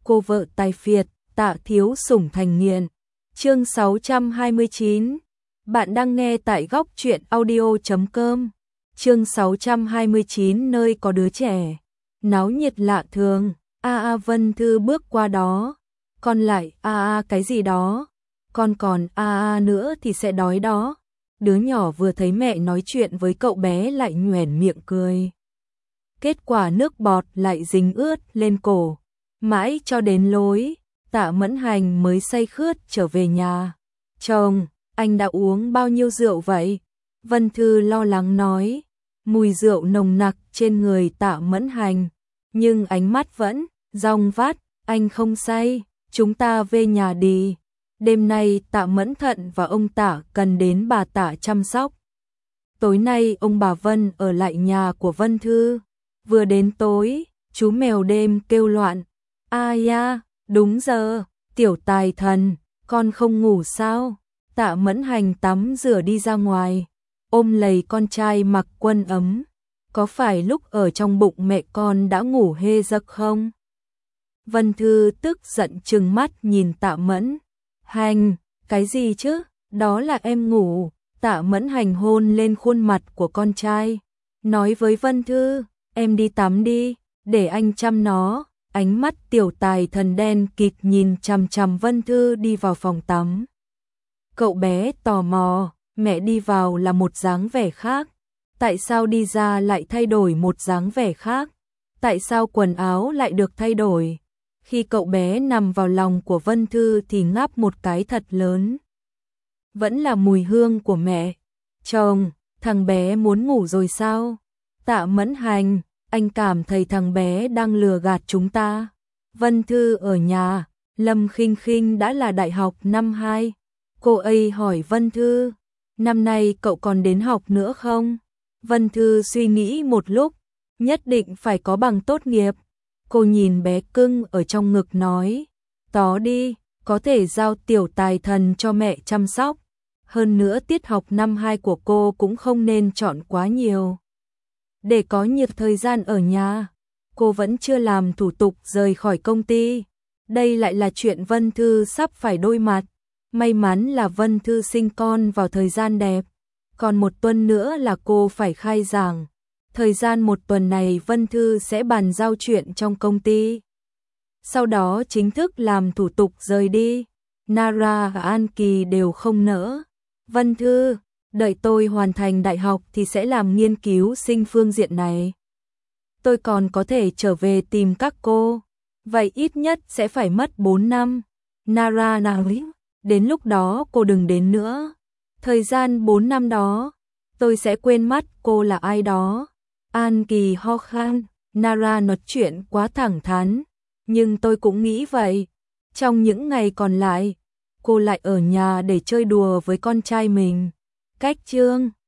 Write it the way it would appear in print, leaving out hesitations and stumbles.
cô vợ tài phiệt, Tạ thiếu sủng thành nghiện. Chương 629. Bạn đang nghe tại góc truyện audio.com. Chương 629 nơi có đứa trẻ. Náo nhiệt lạ thường. Vân Thư bước qua đó. Con lại cái gì đó. Con còn nữa thì sẽ đói đó. Đứa nhỏ vừa thấy mẹ nói chuyện với cậu bé lại nhoẻn miệng cười. Kết quả nước bọt lại dính ướt lên cổ. Mãi cho đến lối, Tạ Mẫn Hành mới say khướt trở về nhà. Chồng, anh đã uống bao nhiêu rượu vậy? Vân Thư lo lắng nói. Mùi rượu nồng nặc trên người Tạ Mẫn Hành. Nhưng ánh mắt vẫn dong vắt, anh không say, chúng ta về nhà đi. Đêm nay Tạ Mẫn Thận và ông Tạ cần đến bà Tạ chăm sóc. Tối nay ông bà Vân ở lại nhà của Vân Thư. Vừa đến tối, chú mèo đêm kêu loạn. Đúng giờ, tiểu tài thần, con không ngủ sao? Tạ Mẫn Hành tắm rửa đi ra ngoài, ôm lấy con trai mặc quần ấm. Có phải lúc ở trong bụng mẹ con đã ngủ hê giấc không? Vân Thư tức giận trừng mắt nhìn Tạ Mẫn Hành, cái gì chứ? Đó là em ngủ. Tạ Mẫn Hành hôn lên khuôn mặt của con trai, nói với Vân Thư, em đi tắm đi, để anh chăm nó. Ánh mắt tiểu tài thần đen kịt nhìn chằm chằm Vân Thư đi vào phòng tắm. Cậu bé tò mò, mẹ đi vào là một dáng vẻ khác. Tại sao đi ra lại thay đổi một dáng vẻ khác? Tại sao quần áo lại được thay đổi? Khi cậu bé nằm vào lòng của Vân Thư thì ngáp một cái thật lớn. Vẫn là mùi hương của mẹ. Chồng, thằng bé muốn ngủ rồi sao? Tạ Mẫn Hành, anh cảm thấy thằng bé đang lừa gạt chúng ta. Vân Thư ở nhà, Lâm Khinh Khinh đã là đại học năm 2. Cô ấy hỏi Vân Thư, năm nay cậu còn đến học nữa không? Vân Thư suy nghĩ một lúc, nhất định phải có bằng tốt nghiệp. Cô nhìn bé cưng ở trong ngực nói, tó đi, có thể giao tiểu tài thần cho mẹ chăm sóc. Hơn nữa tiết học năm 2 của cô cũng không nên chọn quá nhiều. Để có nhiều thời gian ở nhà, cô vẫn chưa làm thủ tục rời khỏi công ty. Đây lại là chuyện Vân Thư sắp phải đối mặt. May mắn là Vân Thư sinh con vào thời gian đẹp. Còn một tuần nữa là cô phải khai giảng. Thời gian một tuần này Vân Thư sẽ bàn giao chuyện trong công ty. Sau đó chính thức làm thủ tục rời đi. Nara và An Kỳ đều không nỡ. Vân Thư, đợi tôi hoàn thành đại học thì sẽ làm nghiên cứu sinh phương diện này. Tôi còn có thể trở về tìm các cô. Vậy ít nhất sẽ phải mất 4 năm. Nara nói, đến lúc đó cô đừng đến nữa. Thời gian 4 năm đó, tôi sẽ quên mất cô là ai đó. An Kỳ ho khan, Nara nói chuyện quá thẳng thắn. Nhưng tôi cũng nghĩ vậy. Trong những ngày còn lại, cô lại ở nhà để chơi đùa với con trai mình. Cách chương